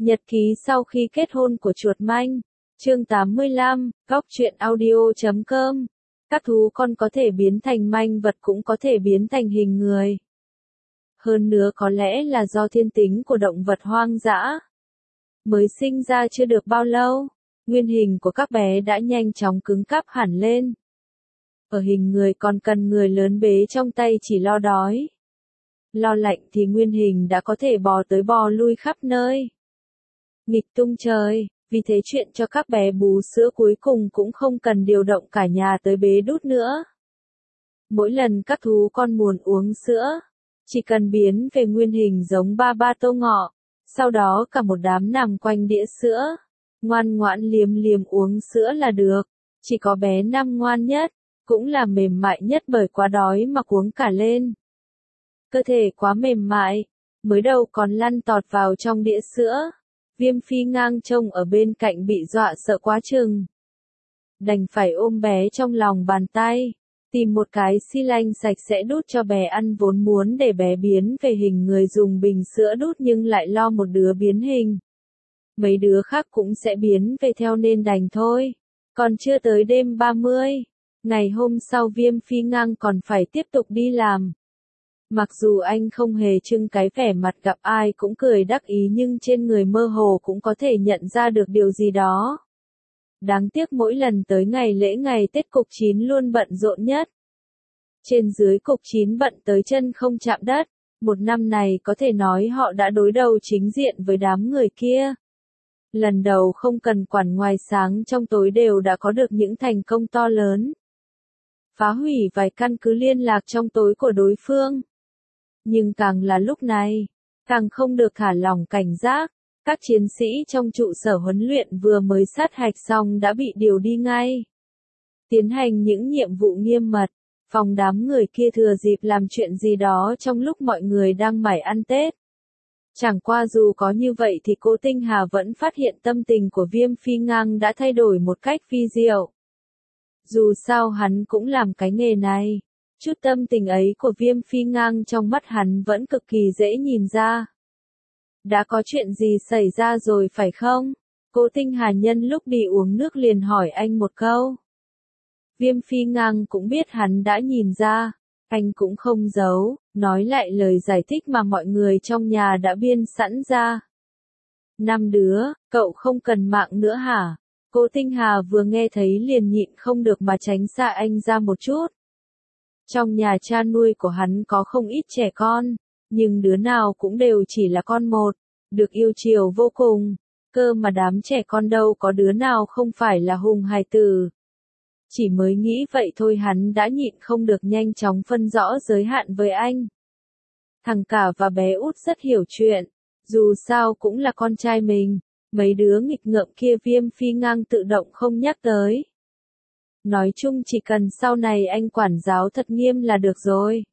Nhật ký sau khi kết hôn của chuột manh. Chương 85, Góc truyện audio.com. Các thú con có thể biến thành manh vật cũng có thể biến thành hình người. Hơn nữa có lẽ là do thiên tính của động vật hoang dã. Mới sinh ra chưa được bao lâu, nguyên hình của các bé đã nhanh chóng cứng cáp hẳn lên. Ở hình người còn cần người lớn bế trong tay chỉ lo đói. Lo lạnh thì nguyên hình đã có thể bò tới bò lui khắp nơi. Nghịch tung trời, vì thế chuyện cho các bé bú sữa cuối cùng cũng không cần điều động cả nhà tới bế đút nữa. Mỗi lần các thú con muốn uống sữa, chỉ cần biến về nguyên hình giống ba Tô Ngọ, sau đó cả một đám nằm quanh đĩa sữa, ngoan ngoãn liếm liếm uống sữa là được. Chỉ có bé Năm ngoan nhất, cũng là mềm mại nhất bởi quá đói mà cuống cả lên. Cơ thể quá mềm mại, mới đầu còn lăn tọt vào trong đĩa sữa. Viêm Phi Ngang trông ở bên cạnh bị dọa sợ quá chừng. Đành phải ôm bé trong lòng bàn tay, tìm một cái xi lanh sạch sẽ đút cho bé ăn, vốn muốn để bé biến về hình người dùng bình sữa đút nhưng lại lo một đứa biến hình. Mấy đứa khác cũng sẽ biến về theo nên đành thôi. Còn chưa tới đêm 30, ngày hôm sau Viêm Phi Ngang còn phải tiếp tục đi làm. Mặc dù anh không hề trưng cái vẻ mặt gặp ai cũng cười đắc ý nhưng trên người mơ hồ cũng có thể nhận ra được điều gì đó. Đáng tiếc mỗi lần tới ngày lễ ngày Tết cục 9 luôn bận rộn nhất. Trên dưới cục 9 bận tới chân không chạm đất, một năm này có thể nói họ đã đối đầu chính diện với đám người kia. Lần đầu không cần quản ngoài sáng trong tối đều đã có được những thành công to lớn. Phá hủy vài căn cứ liên lạc trong tối của đối phương. Nhưng càng là lúc này, càng không được thả lỏng cảnh giác. Các chiến sĩ trong trụ sở huấn luyện vừa mới sát hạch xong đã bị điều đi ngay. Tiến hành những nhiệm vụ nghiêm mật, phòng đám người kia thừa dịp làm chuyện gì đó trong lúc mọi người đang mải ăn Tết. Chẳng qua dù có như vậy thì Cố Tinh Hà vẫn phát hiện tâm tình của Viêm Phi Ngang đã thay đổi một cách vi diệu. Dù sao hắn cũng làm cái nghề này. Chút tâm tình ấy của Viêm Phi Ngang trong mắt hắn vẫn cực kỳ dễ nhìn ra. Đã có chuyện gì xảy ra rồi phải không? Cố Tinh Hà nhân lúc đi uống nước liền hỏi anh một câu. Viêm Phi Ngang cũng biết hắn đã nhìn ra, anh cũng không giấu, nói lại lời giải thích mà mọi người trong nhà đã biên sẵn ra. 5 đứa, cậu không cần mạng nữa hả? Cố Tinh Hà vừa nghe thấy liền nhịn không được mà tránh xa anh ra một chút. Trong nhà cha nuôi của hắn có không ít trẻ con, nhưng đứa nào cũng đều chỉ là con một, được yêu chiều vô cùng, cơ mà đám trẻ con đâu có đứa nào không phải là hùng hài tử. Chỉ mới nghĩ vậy thôi hắn đã nhịn không được nhanh chóng phân rõ giới hạn với anh. Thằng Cả và bé Út rất hiểu chuyện, dù sao cũng là con trai mình, mấy đứa nghịch ngợm kia Viêm Phi Ngang tự động không nhắc tới. Nói chung chỉ cần sau này anh quản giáo thật nghiêm là được rồi.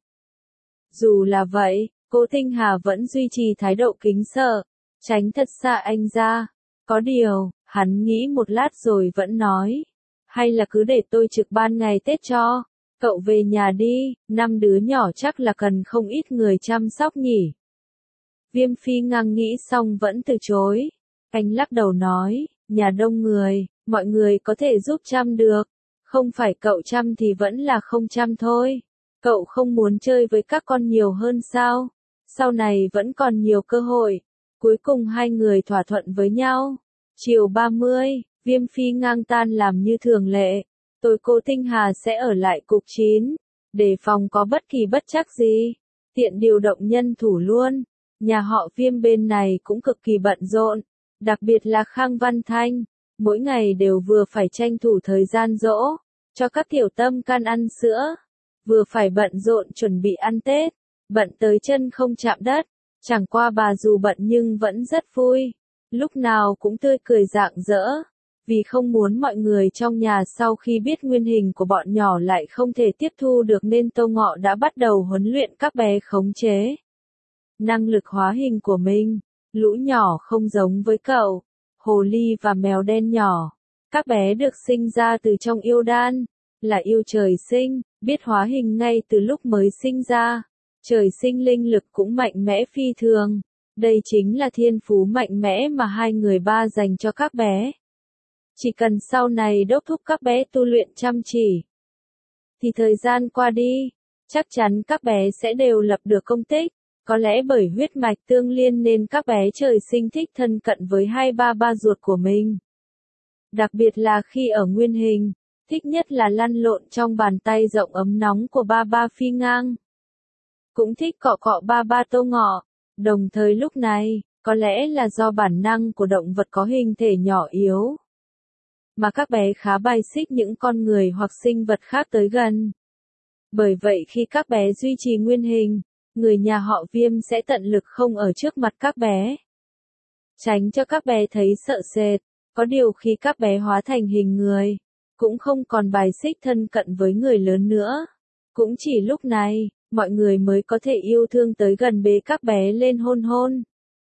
Dù là vậy, Cố Tinh Hà vẫn duy trì thái độ kính sợ, tránh thật xa anh ra. Có điều, hắn nghĩ một lát rồi vẫn nói. Hay là cứ để tôi trực ban ngày Tết cho. Cậu về nhà đi, 5 đứa nhỏ chắc là cần không ít người chăm sóc nhỉ. Viêm Phi Ngang nghĩ xong vẫn từ chối. Anh lắc đầu nói, nhà đông người, mọi người có thể giúp chăm được. Không phải cậu chăm thì vẫn là không chăm thôi. Cậu không muốn chơi với các con nhiều hơn sao? Sau này vẫn còn nhiều cơ hội. Cuối cùng hai người thỏa thuận với nhau. Chiều 30, Viêm Phi Ngang tan làm như thường lệ. Tối Cố Tinh Hà sẽ ở lại cục 9, để phòng có bất kỳ bất trắc gì. Tiện điều động nhân thủ luôn. Nhà họ Viêm bên này cũng cực kỳ bận rộn. Đặc biệt là Khang Văn Thanh. Mỗi ngày đều vừa phải tranh thủ thời gian dỗ, cho các tiểu tâm can ăn sữa, vừa phải bận rộn chuẩn bị ăn Tết, bận tới chân không chạm đất. Chẳng qua bà dù bận nhưng vẫn rất vui, lúc nào cũng tươi cười rạng rỡ, vì không muốn mọi người trong nhà sau khi biết nguyên hình của bọn nhỏ lại không thể tiếp thu được nên Tô Ngọ đã bắt đầu huấn luyện các bé khống chế năng lực hóa hình của mình. Lũ nhỏ không giống với cậu, hồ ly và mèo đen nhỏ. Các bé được sinh ra từ trong yêu đan, là yêu trời sinh, biết hóa hình ngay từ lúc mới sinh ra. Trời sinh linh lực cũng mạnh mẽ phi thường. Đây chính là thiên phú mạnh mẽ mà hai người ba dành cho các bé. Chỉ cần sau này đốc thúc các bé tu luyện chăm chỉ, thì thời gian qua đi, chắc chắn các bé sẽ đều lập được công tích. Có lẽ bởi huyết mạch tương liên nên các bé trời sinh thích thân cận với hai ba ba ruột của mình. Đặc biệt là khi ở nguyên hình, thích nhất là lăn lộn trong bàn tay rộng ấm nóng của ba ba Phi Ngang. Cũng thích cọ cọ ba ba Tô Ngọ. Đồng thời lúc này, có lẽ là do bản năng của động vật có hình thể nhỏ yếu, mà các bé khá bài xích những con người hoặc sinh vật khác tới gần. Bởi vậy khi các bé duy trì nguyên hình, người nhà họ Viêm sẽ tận lực không ở trước mặt các bé, tránh cho các bé thấy sợ sệt. Có điều khi các bé hóa thành hình người, cũng không còn bài xích thân cận với người lớn nữa. Cũng chỉ lúc này, mọi người mới có thể yêu thương tới gần bế các bé lên hôn hôn,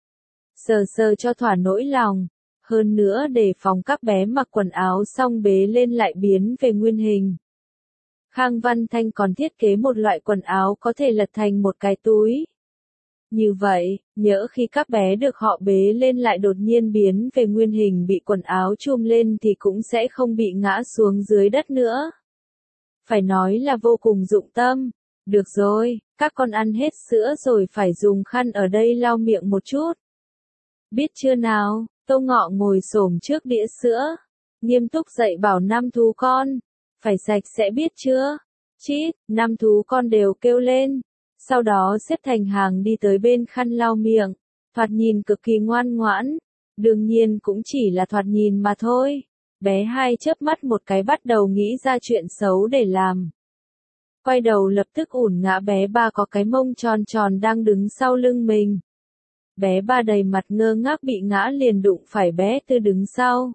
sờ sờ cho thỏa nỗi lòng. Hơn nữa để phòng các bé mặc quần áo xong bế lên lại biến về nguyên hình, Khang Văn Thanh còn thiết kế một loại quần áo có thể lật thành một cái túi. Như vậy, nhỡ khi các bé được họ bế lên lại đột nhiên biến về nguyên hình bị quần áo chùm lên thì cũng sẽ không bị ngã xuống dưới đất nữa. Phải nói là vô cùng dụng tâm. Được rồi, các con ăn hết sữa rồi phải dùng khăn ở đây lau miệng một chút. Biết chưa nào? Tô Ngọ ngồi xổm trước đĩa sữa, nghiêm túc dạy bảo năm thú con. Phải sạch sẽ biết chưa? Chít, năm thú con đều kêu lên. Sau đó xếp thành hàng đi tới bên khăn lau miệng. Thoạt nhìn cực kỳ ngoan ngoãn. Đương nhiên cũng chỉ là thoạt nhìn mà thôi. Bé Hai chớp mắt một cái bắt đầu nghĩ ra chuyện xấu để làm. Quay đầu lập tức ủn ngã bé Ba có cái mông tròn tròn đang đứng sau lưng mình. Bé Ba đầy mặt ngơ ngác bị ngã liền đụng phải bé Tư đứng sau.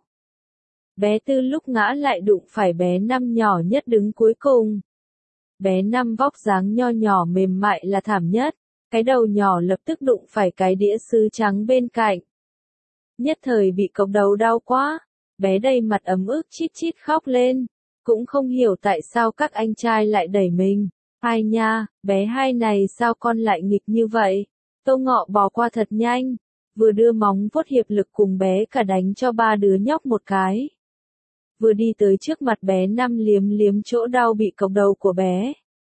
Bé Tư lúc ngã lại đụng phải bé Năm nhỏ nhất đứng cuối cùng. Bé Năm vóc dáng nho nhỏ mềm mại là thảm nhất, cái đầu nhỏ lập tức đụng phải cái đĩa sứ trắng bên cạnh. Nhất thời bị cộc đầu đau quá, bé đầy mặt ấm ức chít chít khóc lên, cũng không hiểu tại sao các anh trai lại đẩy mình. Ai nha, bé Hai này sao con lại nghịch như vậy? Tô Ngọ bò qua thật nhanh, vừa đưa móng vuốt hiệp lực cùng bé cả đánh cho ba đứa nhóc một cái. Vừa đi tới trước mặt bé Năm liếm liếm chỗ đau bị cộc đầu của bé.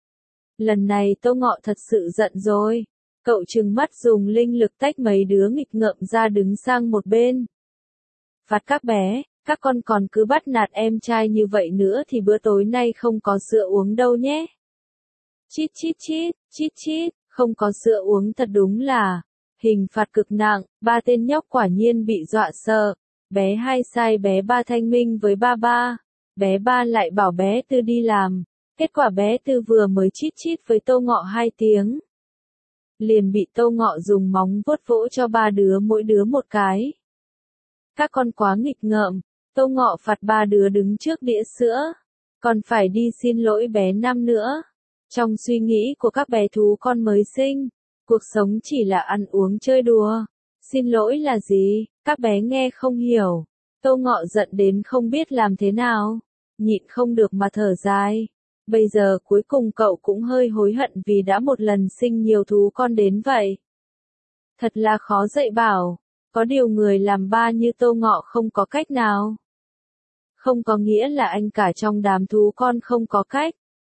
Lần này Tô Ngọ thật sự giận rồi. Cậu trừng mắt dùng linh lực tách mấy đứa nghịch ngợm ra đứng sang một bên. Phạt các bé, các con còn cứ bắt nạt em trai như vậy nữa thì bữa tối nay không có sữa uống đâu nhé. Chít chít chít, chít chít, không có sữa uống thật đúng là hình phạt cực nặng. Ba tên nhóc quả nhiên bị dọa sợ. Bé Hai sai bé Ba thanh minh với ba ba. Bé Ba lại bảo bé Tư đi làm. Kết quả bé Tư vừa mới chít chít với Tô Ngọ 2 tiếng. Liền bị Tô Ngọ dùng móng vuốt vỗ cho ba đứa mỗi đứa một cái. Các con quá nghịch ngợm. Tô Ngọ phạt ba đứa đứng trước đĩa sữa. Còn phải đi xin lỗi bé Năm nữa. Trong suy nghĩ của các bé thú con mới sinh, cuộc sống chỉ là ăn uống chơi đùa. Xin lỗi là gì? Các bé nghe không hiểu. Tô Ngọ giận đến không biết làm thế nào. Nhịn không được mà thở dài. Bây giờ cuối cùng cậu cũng hơi hối hận vì đã một lần sinh nhiều thú con đến vậy. Thật là khó dạy bảo. Có điều người làm ba như Tô Ngọ không có cách nào. Không có nghĩa là anh cả trong đám thú con không có cách.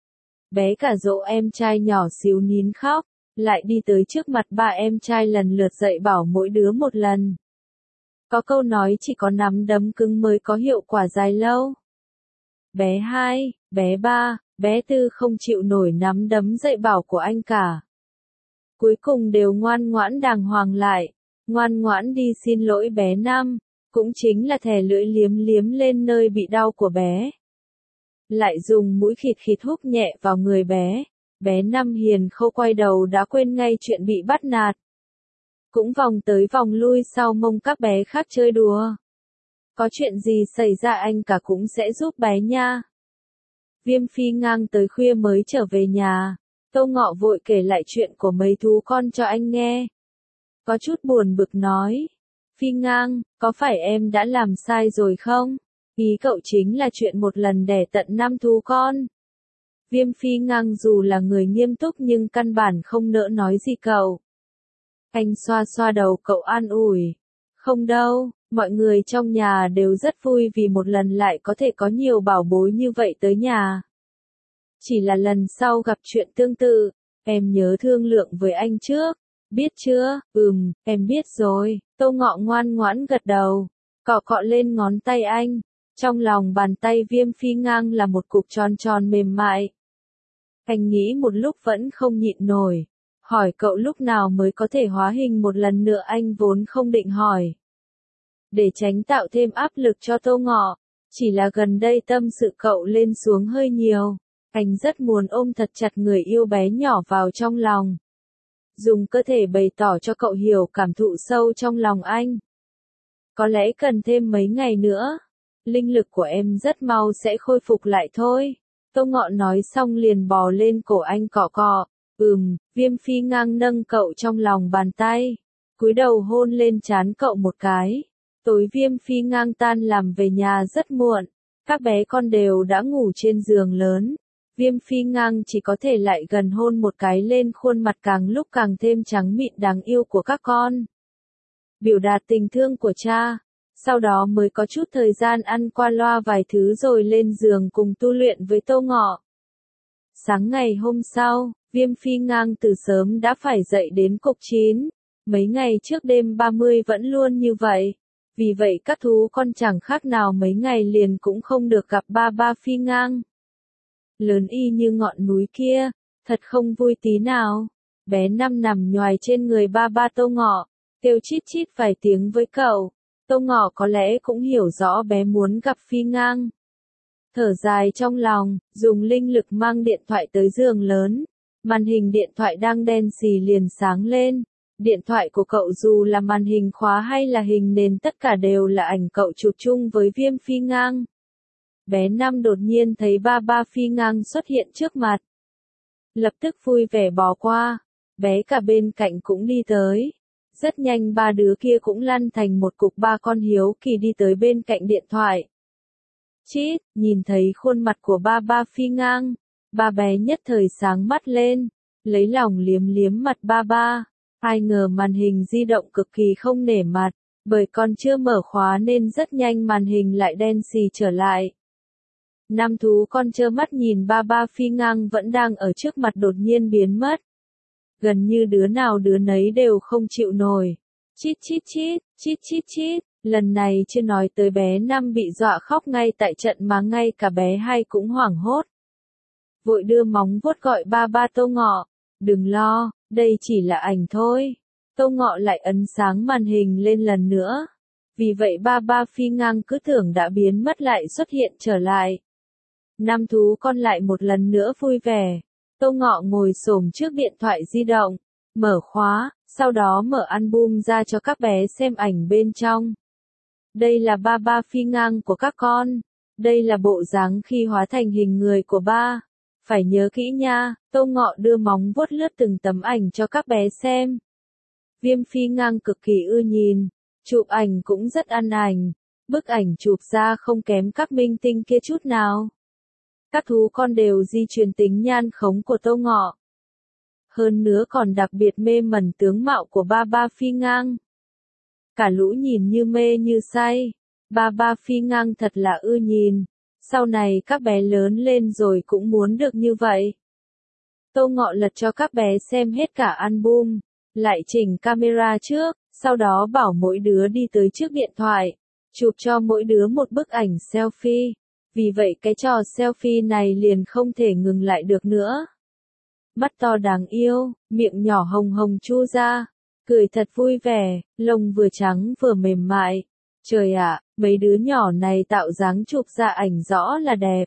Bé cả dỗ em trai nhỏ xíu nín khóc, lại đi tới trước mặt ba em trai lần lượt dạy bảo mỗi đứa một lần. Có câu nói chỉ có nắm đấm cứng mới có hiệu quả dài lâu. Bé Hai, bé Ba, bé Tư không chịu nổi nắm đấm dạy bảo của anh cả. Cuối cùng đều ngoan ngoãn đàng hoàng lại, ngoan ngoãn đi xin lỗi bé Năm, cũng chính là thè lưỡi liếm liếm lên nơi bị đau của bé. Lại dùng mũi khịt khịt húc nhẹ vào người bé. Bé Năm hiền khô quay đầu đã quên ngay chuyện bị bắt nạt. Cũng vòng tới vòng lui sau mông các bé khác chơi đùa. Có chuyện gì xảy ra anh cả cũng sẽ giúp bé nha. Viêm Phi Ngang tới khuya mới trở về nhà. Tô Ngọ vội kể lại chuyện của mấy thú con cho anh nghe. Có chút buồn bực nói. Phi Ngang, có phải em đã làm sai rồi không? Ý cậu chính là chuyện một lần đẻ tận 5 thú con. Viêm Phi Ngang dù là người nghiêm túc nhưng căn bản không nỡ nói gì cậu. Anh xoa xoa đầu cậu an ủi. Không đâu, mọi người trong nhà đều rất vui vì một lần lại có thể có nhiều bảo bối như vậy tới nhà. Chỉ là lần sau gặp chuyện tương tự, em nhớ thương lượng với anh trước. Biết chưa? Em biết rồi. Tô Ngọ ngoan ngoãn gật đầu, cọ cọ lên ngón tay anh. Trong lòng bàn tay Viêm Phi Ngang là một cục tròn tròn mềm mại. Anh nghĩ một lúc vẫn không nhịn nổi. Hỏi cậu lúc nào mới có thể hóa hình một lần nữa, anh vốn không định hỏi. Để tránh tạo thêm áp lực cho Tô Ngọ. Chỉ là gần đây tâm sự cậu lên xuống hơi nhiều. Anh rất muốn ôm thật chặt người yêu bé nhỏ vào trong lòng. Dùng cơ thể bày tỏ cho cậu hiểu cảm thụ sâu trong lòng anh. Có lẽ cần thêm mấy ngày nữa. Linh lực của em rất mau sẽ khôi phục lại thôi. Tô Ngọ nói xong liền bò lên cổ anh cọ cọ. Viêm Phi Ngang nâng cậu trong lòng bàn tay. Cúi đầu hôn lên trán cậu một cái. Tối Viêm Phi Ngang tan làm về nhà rất muộn. Các bé con đều đã ngủ trên giường lớn. Viêm Phi Ngang chỉ có thể lại gần hôn một cái lên khuôn mặt càng lúc càng thêm trắng mịn đáng yêu của các con. Biểu đạt tình thương của cha. Sau đó mới có chút thời gian ăn qua loa vài thứ rồi lên giường cùng tu luyện với Tô Ngọ. Sáng ngày hôm sau, Viêm Phi Ngang từ sớm đã phải dậy đến cục 9. Mấy ngày trước đêm 30 vẫn luôn như vậy. Vì vậy các thú con chẳng khác nào mấy ngày liền cũng không được gặp ba Phi Ngang. Lớn y như ngọn núi kia, thật không vui tí nào. Bé Năm nằm nhoài trên người ba Tô Ngọ, kêu chít chít vài tiếng với cậu. Tô Ngọ có lẽ cũng hiểu rõ bé muốn gặp Phi Ngang. Thở dài trong lòng, dùng linh lực mang điện thoại tới giường lớn. Màn hình điện thoại đang đen xì liền sáng lên. Điện thoại của cậu dù là màn hình khóa hay là hình nền tất cả đều là ảnh cậu chụp chung với Viêm Phi Ngang. Bé Năm đột nhiên thấy ba Phi Ngang xuất hiện trước mặt. Lập tức vui vẻ bò qua. Bé cả bên cạnh cũng đi tới. Rất nhanh ba đứa kia cũng lăn thành một cục, ba con hiếu kỳ đi tới bên cạnh điện thoại. Chít, nhìn thấy khuôn mặt của ba Phi Ngang. Ba bé nhất thời sáng mắt lên. Lấy lòng liếm liếm mặt ba. Ai ngờ màn hình di động cực kỳ không nể mặt. Bởi còn chưa mở khóa nên rất nhanh màn hình lại đen xì trở lại. Năm thú con trơ mắt nhìn ba Phi Ngang vẫn đang ở trước mặt đột nhiên biến mất. Gần như đứa nào đứa nấy đều không chịu nổi. Chít chít chít, chít chít chít. Lần này chưa nói tới bé Năm bị dọa khóc ngay tại trận mà ngay cả bé Hai cũng hoảng hốt. Vội đưa móng vuốt gọi ba Tô Ngọ. Đừng lo, đây chỉ là ảnh thôi. Tô Ngọ lại ấn sáng màn hình lên lần nữa. Vì vậy ba Phi Ngang cứ tưởng đã biến mất lại xuất hiện trở lại. Năm thú con lại một lần nữa vui vẻ. Tô Ngọ ngồi xổm trước điện thoại di động, mở khóa, sau đó mở album ra cho các bé xem ảnh bên trong. Đây là ba Phi Ngang của các con. Đây là bộ dáng khi hóa thành hình người của ba. Phải nhớ kỹ nha. Tô Ngọ đưa móng vuốt lướt từng tấm ảnh cho các bé xem. Viêm Phi Ngang cực kỳ ưa nhìn. Chụp ảnh cũng rất ăn ảnh. Bức ảnh chụp ra không kém các minh tinh kia chút nào. Các thú con đều di truyền tính nhan khống của Tô Ngọ. Hơn nữa còn đặc biệt mê mẩn tướng mạo của ba Phi Ngang. Cả lũ nhìn như mê như say. Ba Phi Ngang thật là ưa nhìn. Sau này các bé lớn lên rồi cũng muốn được như vậy. Tô Ngọ lật cho các bé xem hết cả album. Lại chỉnh camera trước. Sau đó bảo mỗi đứa đi tới trước điện thoại. Chụp cho mỗi đứa một bức ảnh selfie. Vì vậy cái trò selfie này liền không thể ngừng lại được nữa. Mắt to đáng yêu, miệng nhỏ hồng hồng chu ra, cười thật vui vẻ, lông vừa trắng vừa mềm mại. Trời ạ, mấy đứa nhỏ này tạo dáng chụp ra ảnh rõ là đẹp.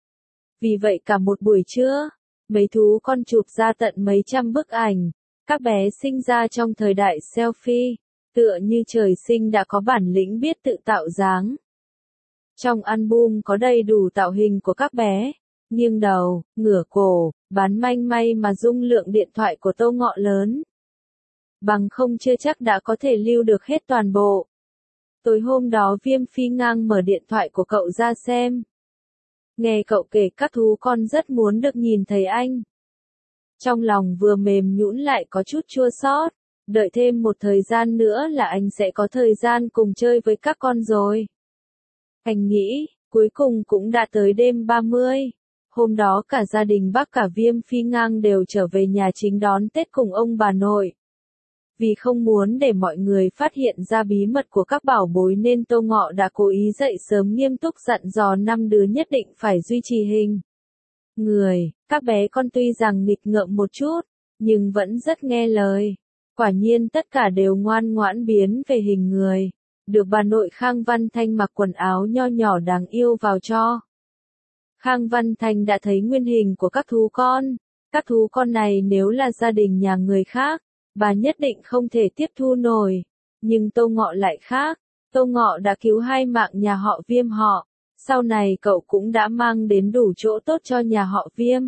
Vì vậy cả một buổi trưa, mấy thú con chụp ra tận mấy trăm bức ảnh. Các bé sinh ra trong thời đại selfie, tựa như trời sinh đã có bản lĩnh biết tự tạo dáng. Trong album có đầy đủ tạo hình của các bé, nghiêng đầu, ngửa cổ, bán manh may mà dung lượng điện thoại của Tô Ngọ lớn. Bằng không chưa chắc đã có thể lưu được hết toàn bộ. Tối hôm đó Viêm Phi Ngang mở điện thoại của cậu ra xem. Nghe cậu kể các thú con rất muốn được nhìn thấy anh. Trong lòng vừa mềm nhũn lại có chút chua xót. Đợi thêm một thời gian nữa là anh sẽ có thời gian cùng chơi với các con rồi. Anh nghĩ, cuối cùng cũng đã tới đêm 30. Hôm đó cả gia đình bác cả Viêm Phi Ngang đều trở về nhà chính đón Tết cùng ông bà nội. Vì không muốn để mọi người phát hiện ra bí mật của các bảo bối nên Tô Ngọ đã cố ý dậy sớm nghiêm túc dặn dò 5 đứa nhất định phải duy trì hình người. Các bé con tuy rằng nghịch ngợm một chút, nhưng vẫn rất nghe lời. Quả nhiên tất cả đều ngoan ngoãn biến về hình người. Được bà nội Khang Văn Thanh mặc quần áo nho nhỏ đáng yêu vào cho. Khang Văn Thanh đã thấy nguyên hình của các thú con. Các thú con này nếu là gia đình nhà người khác, bà nhất định không thể tiếp thu nổi. Nhưng Tô Ngọ lại khác. Tô Ngọ đã cứu 2 mạng nhà họ Viêm họ. Sau này cậu cũng đã mang đến đủ chỗ tốt cho nhà họ Viêm.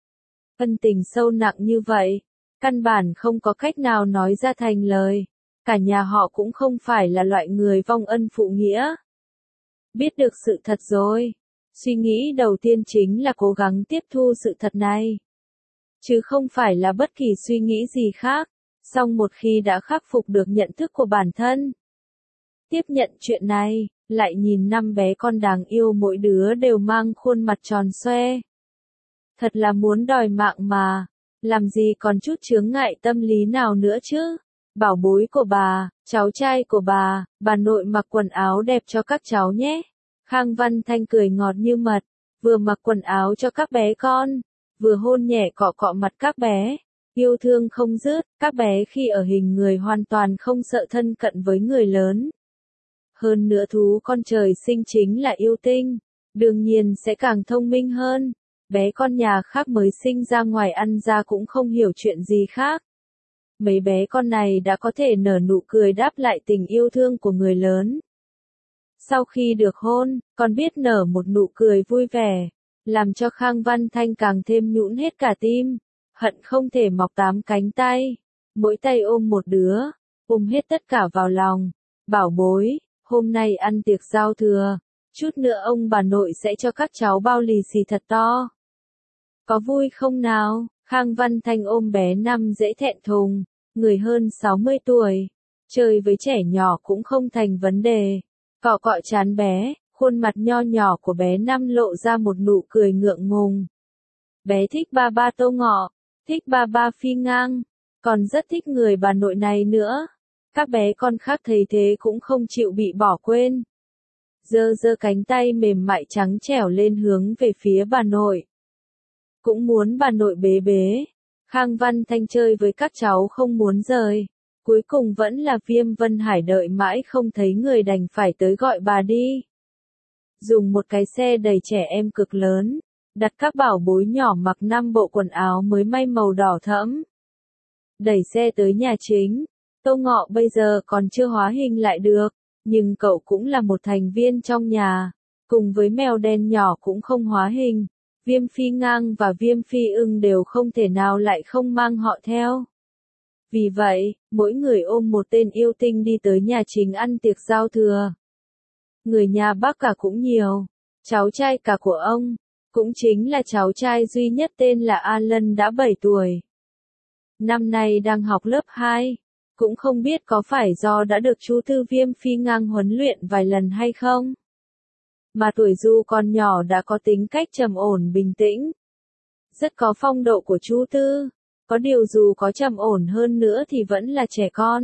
Ân tình sâu nặng như vậy, căn bản không có cách nào nói ra thành lời. Cả nhà họ cũng không phải là loại người vong ân phụ nghĩa. Biết được sự thật rồi. Suy nghĩ đầu tiên chính là cố gắng tiếp thu sự thật này. Chứ không phải là bất kỳ suy nghĩ gì khác. Song một khi đã khắc phục được nhận thức của bản thân, tiếp nhận chuyện này, lại nhìn 5 bé con đáng yêu mỗi đứa đều mang khuôn mặt tròn xoe. Thật là muốn đòi mạng mà, làm gì còn chút chướng ngại tâm lý nào nữa chứ. Bảo bối của bà, cháu trai của bà nội mặc quần áo đẹp cho các cháu nhé. Khang Văn Thanh cười ngọt như mật, vừa mặc quần áo cho các bé con, vừa hôn nhẹ cọ cọ mặt các bé. Yêu thương không dứt, các bé khi ở hình người hoàn toàn không sợ thân cận với người lớn. Hơn nữa thú con trời sinh chính là yêu tinh, đương nhiên sẽ càng thông minh hơn. Bé con nhà khác mới sinh ra ngoài ăn ra cũng không hiểu chuyện gì khác. Mấy bé con này đã có thể nở nụ cười đáp lại tình yêu thương của người lớn. Sau khi được hôn, còn biết nở một nụ cười vui vẻ, làm cho Khang Văn Thanh càng thêm nhũn hết cả tim, hận không thể mọc 8 cánh tay, mỗi tay ôm một đứa, ôm hết tất cả vào lòng. Bảo bối, hôm nay ăn tiệc giao thừa, chút nữa ông bà nội sẽ cho các cháu bao lì xì thật to. Có vui không nào? Khang Văn Thanh ôm bé Năm dễ thẹn thùng, người hơn 60 tuổi, chơi với trẻ nhỏ cũng không thành vấn đề. Cọ cọ trán bé, khuôn mặt nho nhỏ của bé Năm lộ ra một nụ cười ngượng ngùng. Bé thích ba ba Tô Ngọ, thích ba ba Phi Ngang, còn rất thích người bà nội này nữa. Các bé con khác thấy thế cũng không chịu bị bỏ quên. Giơ giơ cánh tay mềm mại trắng trẻo lên hướng về phía bà nội. Cũng muốn bà nội bế bế. Khang Văn Thanh chơi với các cháu không muốn rời. Cuối cùng vẫn là Viêm Vân Hải đợi mãi không thấy người đành phải tới gọi bà đi. Dùng một cái xe đầy trẻ em cực lớn, đặt các bảo bối nhỏ mặc 5 bộ quần áo mới may màu đỏ thẫm. Đẩy xe tới nhà chính. Tô Ngọ bây giờ còn chưa hóa hình lại được, nhưng cậu cũng là một thành viên trong nhà. Cùng với mèo đen nhỏ cũng không hóa hình. Viêm Phi Ngang và Viêm Phi Ưng đều không thể nào lại không mang họ theo. Vì vậy, mỗi người ôm một tên yêu tinh đi tới nhà chính ăn tiệc giao thừa. Người nhà bác cả cũng nhiều. Cháu trai cả của ông, cũng chính là cháu trai duy nhất tên là Alan đã 7 tuổi. Năm nay đang học lớp 2. Cũng không biết có phải do đã được chú Tư Viêm Phi Ngang huấn luyện vài lần hay không. Mà tuổi Du còn nhỏ đã có tính cách trầm ổn bình tĩnh. Rất có phong độ của chú Tư. Có điều dù có trầm ổn hơn nữa thì vẫn là trẻ con.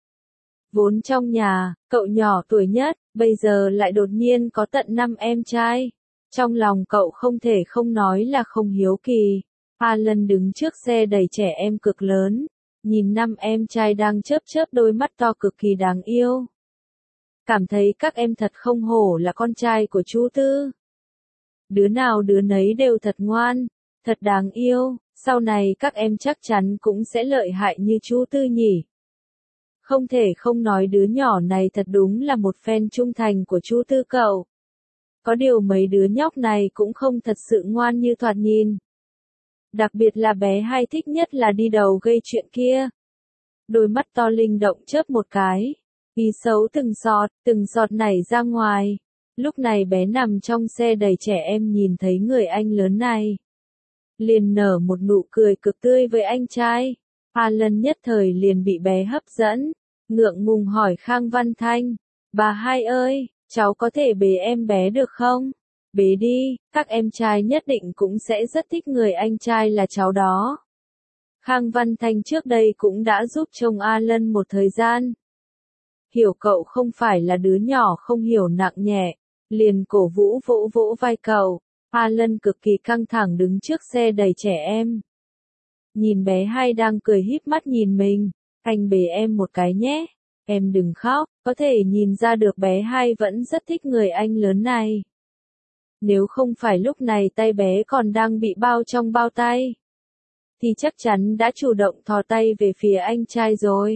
Vốn trong nhà, cậu nhỏ tuổi nhất, bây giờ lại đột nhiên có tận 5 em trai. Trong lòng cậu không thể không nói là không hiếu kỳ. Alan đứng trước xe đầy trẻ em cực lớn, nhìn 5 em trai đang chớp chớp đôi mắt to cực kỳ đáng yêu. Cảm thấy các em thật không hổ là con trai của chú Tư. Đứa nào đứa nấy đều thật ngoan, thật đáng yêu, sau này các em chắc chắn cũng sẽ lợi hại như chú Tư nhỉ. Không thể không nói đứa nhỏ này thật đúng là một fan trung thành của chú Tư cậu. Có điều mấy đứa nhóc này cũng không thật sự ngoan như thoạt nhìn. Đặc biệt là bé Hai thích nhất là đi đầu gây chuyện kia. Đôi mắt to linh động chớp một cái. Ý xấu từng giọt nảy ra ngoài. Lúc này bé nằm trong xe đầy trẻ em nhìn thấy người anh lớn này. Liền nở một nụ cười cực tươi với anh trai. Alan nhất thời liền bị bé hấp dẫn, ngượng ngùng hỏi Khang Văn Thanh, bà hai ơi, cháu có thể bế em bé được không? Bế đi, các em trai nhất định cũng sẽ rất thích người anh trai là cháu đó. Khang Văn Thanh trước đây cũng đã giúp chồng Alan một thời gian. Hiểu cậu không phải là đứa nhỏ không hiểu nặng nhẹ, liền cổ vũ vỗ vỗ vai cậu. Alan cực kỳ căng thẳng đứng trước xe đầy trẻ em. Nhìn bé hai đang cười híp mắt nhìn mình, anh bế em một cái nhé, em đừng khóc, có thể nhìn ra được bé hai vẫn rất thích người anh lớn này. Nếu không phải lúc này tay bé còn đang bị bao trong bao tay, thì chắc chắn đã chủ động thò tay về phía anh trai rồi.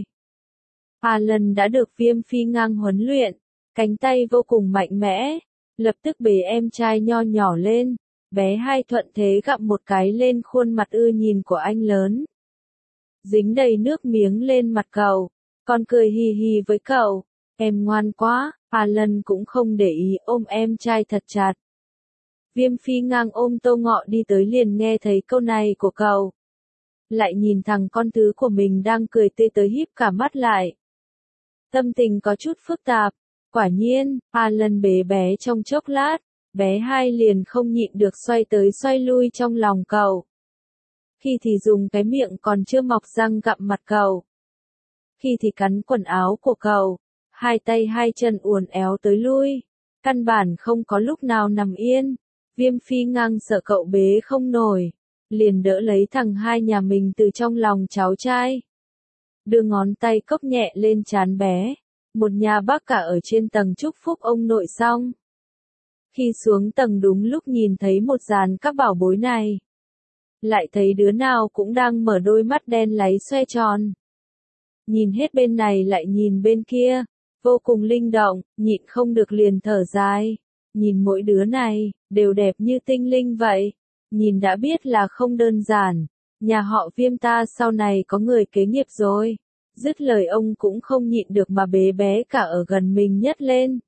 Alan đã được Viêm Phi Ngang huấn luyện, cánh tay vô cùng mạnh mẽ, lập tức bế em trai nho nhỏ lên, bé hai thuận thế gặm một cái lên khuôn mặt ưa nhìn của anh lớn. Dính đầy nước miếng lên mặt cậu, còn cười hì hì với cậu, em ngoan quá, Alan cũng không để ý ôm em trai thật chặt. Viêm Phi Ngang ôm Tô Ngọ đi tới liền nghe thấy câu này của cậu. Lại nhìn thằng con thứ của mình đang cười tươi tới híp cả mắt lại. Tâm tình có chút phức tạp, quả nhiên, Alan bế bé trong chốc lát, bé hai liền không nhịn được xoay tới xoay lui trong lòng cậu. Khi thì dùng cái miệng còn chưa mọc răng gặm mặt cậu. Khi thì cắn quần áo của cậu, hai tay hai chân uốn éo tới lui, căn bản không có lúc nào nằm yên. Viêm Phi Ngang sợ cậu bế không nổi, liền đỡ lấy thằng hai nhà mình từ trong lòng cháu trai. Đưa ngón tay cốc nhẹ lên trán bé, một nhà bác cả ở trên tầng chúc phúc ông nội xong. Khi xuống tầng đúng lúc nhìn thấy một dàn các bảo bối này. Lại thấy đứa nào cũng đang mở đôi mắt đen láy xoe tròn. Nhìn hết bên này lại nhìn bên kia, vô cùng linh động, nhịn không được liền thở dài. Nhìn mỗi đứa này, đều đẹp như tinh linh vậy. Nhìn đã biết là không đơn giản. Nhà họ Viêm ta sau này có người kế nghiệp rồi. Dứt lời ông cũng không nhịn được mà bế bé cả ở gần mình nhất lên.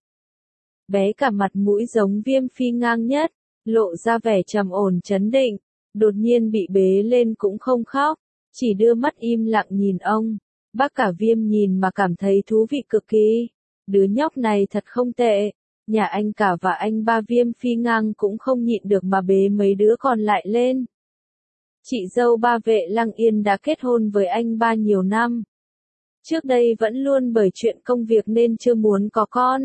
Bé cả mặt mũi giống Viêm Phi Ngang nhất, lộ ra vẻ trầm ổn trấn định. Đột nhiên bị bế lên cũng không khóc, chỉ đưa mắt im lặng nhìn ông. Bác cả Viêm nhìn mà cảm thấy thú vị cực kỳ. Đứa nhóc này thật không tệ. Nhà anh cả và anh ba Viêm Phi Ngang cũng không nhịn được mà bế mấy đứa còn lại lên. Chị dâu ba Vệ Lăng Yên đã kết hôn với anh ba nhiều năm. Trước đây vẫn luôn bởi chuyện công việc nên chưa muốn có con.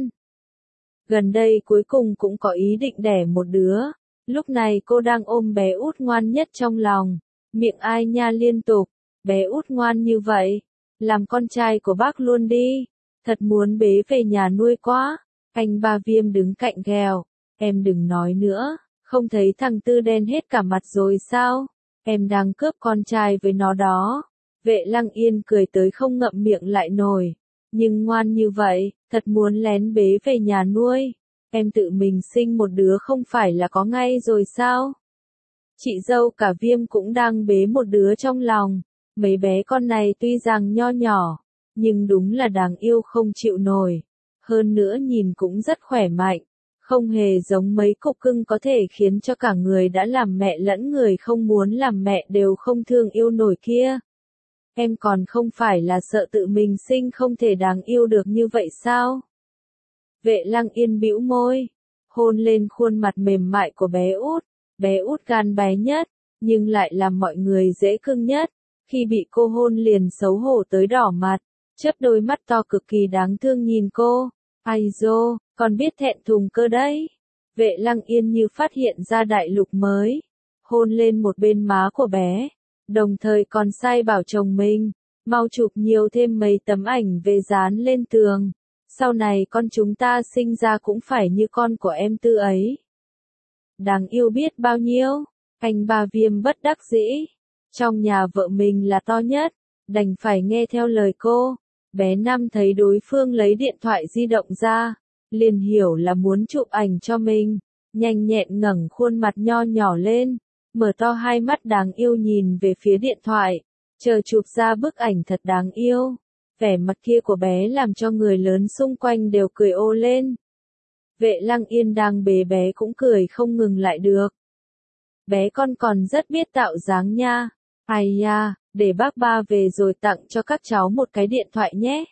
Gần đây cuối cùng cũng có ý định đẻ một đứa. Lúc này cô đang ôm bé út ngoan nhất trong lòng. Miệng ai nha liên tục. Bé út ngoan như vậy. Làm con trai của bác luôn đi. Thật muốn bế về nhà nuôi quá. Anh ba Viêm đứng cạnh ghèo. Em đừng nói nữa. Không thấy thằng Tư đen hết cả mặt rồi sao? Em đang cướp con trai với nó đó. Vệ Lăng Yên cười tới không ngậm miệng lại nổi. Nhưng ngoan như vậy, thật muốn lén bế về nhà nuôi. Em tự mình sinh một đứa không phải là có ngay rồi sao? Chị dâu cả Viêm cũng đang bế một đứa trong lòng. Mấy bé con này tuy rằng nho nhỏ, nhưng đúng là đáng yêu không chịu nổi. Hơn nữa nhìn cũng rất khỏe mạnh. Không hề giống mấy cục cưng có thể khiến cho cả người đã làm mẹ lẫn người không muốn làm mẹ đều không thương yêu nổi kia. Em còn không phải là sợ tự mình sinh không thể đáng yêu được như vậy sao? Vệ Lăng Yên bĩu môi, hôn lên khuôn mặt mềm mại của bé út gan bé nhất, nhưng lại làm mọi người dễ cưng nhất. Khi bị cô hôn liền xấu hổ tới đỏ mặt, chớp đôi mắt to cực kỳ đáng thương nhìn cô. Ai dô, con biết thẹn thùng cơ đấy. Vệ Lăng Yên như phát hiện ra đại lục mới, hôn lên một bên má của bé, đồng thời còn sai bảo chồng mình, mau chụp nhiều thêm mấy tấm ảnh về dán lên tường. Sau này con chúng ta sinh ra cũng phải như con của em Tư ấy. Đáng yêu biết bao nhiêu, anh ba Viêm bất đắc dĩ. Trong nhà vợ mình là to nhất, đành phải nghe theo lời cô. Bé Năm thấy đối phương lấy điện thoại di động ra, liền hiểu là muốn chụp ảnh cho mình, nhanh nhẹn ngẩng khuôn mặt nho nhỏ lên, mở to hai mắt đáng yêu nhìn về phía điện thoại, chờ chụp ra bức ảnh thật đáng yêu. Vẻ mặt kia của bé làm cho người lớn xung quanh đều cười ô lên. Vệ Lăng Yên đang bế bé cũng cười không ngừng lại được. Bé con còn rất biết tạo dáng nha. Ai da, để bác ba về rồi tặng cho các cháu một cái điện thoại nhé.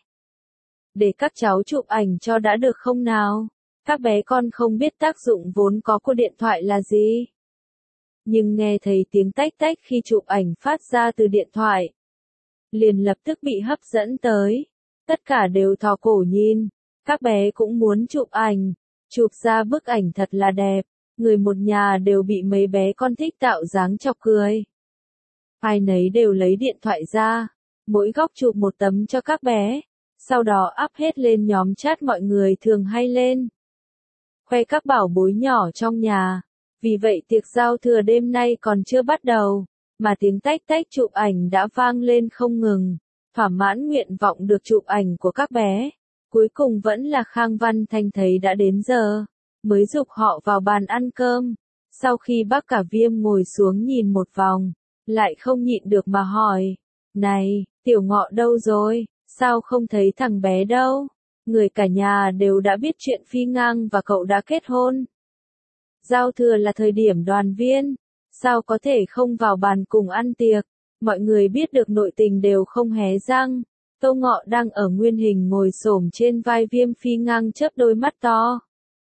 Để các cháu chụp ảnh cho đã được không nào? Các bé con không biết tác dụng vốn có của điện thoại là gì. Nhưng nghe thấy tiếng tách tách khi chụp ảnh phát ra từ điện thoại, liền lập tức bị hấp dẫn tới. Tất cả đều thò cổ nhìn, các bé cũng muốn chụp ảnh, chụp ra bức ảnh thật là đẹp. Người một nhà đều bị mấy bé con thích tạo dáng chọc cười. Ai nấy đều lấy điện thoại ra, mỗi góc chụp một tấm cho các bé, sau đó up hết lên nhóm chat mọi người thường hay lên. Khoe các bảo bối nhỏ trong nhà. Vì vậy tiệc giao thừa đêm nay còn chưa bắt đầu, mà tiếng tách tách chụp ảnh đã vang lên không ngừng, thỏa mãn nguyện vọng được chụp ảnh của các bé. Cuối cùng vẫn là Khang Văn Thanh thấy đã đến giờ, mới giục họ vào bàn ăn cơm. Sau khi bác cả Viêm ngồi xuống nhìn một vòng, lại không nhịn được mà hỏi, này, Tiểu Ngọ đâu rồi, sao không thấy thằng bé đâu? Người cả nhà đều đã biết chuyện Phi Ngang và cậu đã kết hôn. Giao thừa là thời điểm đoàn viên, sao có thể không vào bàn cùng ăn tiệc, mọi người biết được nội tình đều không hé răng. Tô Ngọ đang ở nguyên hình ngồi xổm trên vai Viêm Phi Ngang chớp đôi mắt to.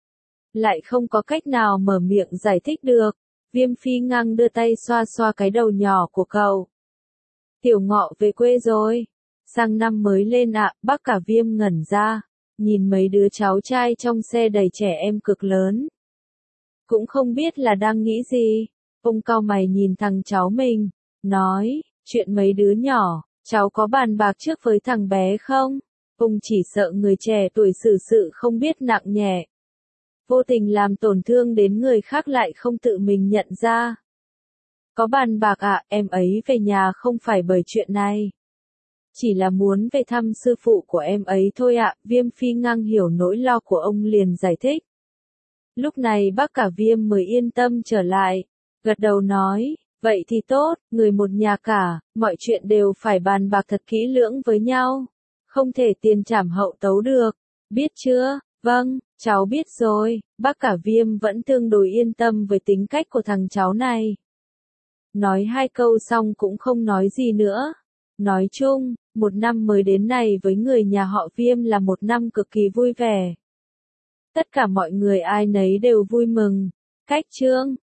Lại không có cách nào mở miệng giải thích được, Viêm Phi Ngang đưa tay xoa xoa cái đầu nhỏ của cậu. Tiểu Ngọ về quê rồi, sang năm mới lên ạ. Bác cả Viêm ngẩn ra, nhìn mấy đứa cháu trai trong xe đầy trẻ em cực lớn. Cũng không biết là đang nghĩ gì, ông cau mày nhìn thằng cháu mình, nói, chuyện mấy đứa nhỏ, cháu có bàn bạc trước với thằng bé không? Ông chỉ sợ người trẻ tuổi xử sự không biết nặng nhẹ, vô tình làm tổn thương đến người khác lại không tự mình nhận ra. Có bàn bạc ạ, em ấy về nhà không phải bởi chuyện này. Chỉ là muốn về thăm sư phụ của em ấy thôi ạ. Viêm Phi Ngang hiểu nỗi lo của ông liền giải thích. Lúc này bác cả Viêm mới yên tâm trở lại, gật đầu nói, vậy thì tốt, người một nhà cả, mọi chuyện đều phải bàn bạc thật kỹ lưỡng với nhau, không thể tiền trảm hậu tấu được, biết chưa? Vâng, cháu biết rồi. Bác cả Viêm vẫn tương đối yên tâm với tính cách của thằng cháu này. Nói hai câu xong cũng không nói gì nữa. Nói chung, một năm mới đến này với người nhà họ Viêm là một năm cực kỳ vui vẻ. Tất cả mọi người ai nấy đều vui mừng. Cách chương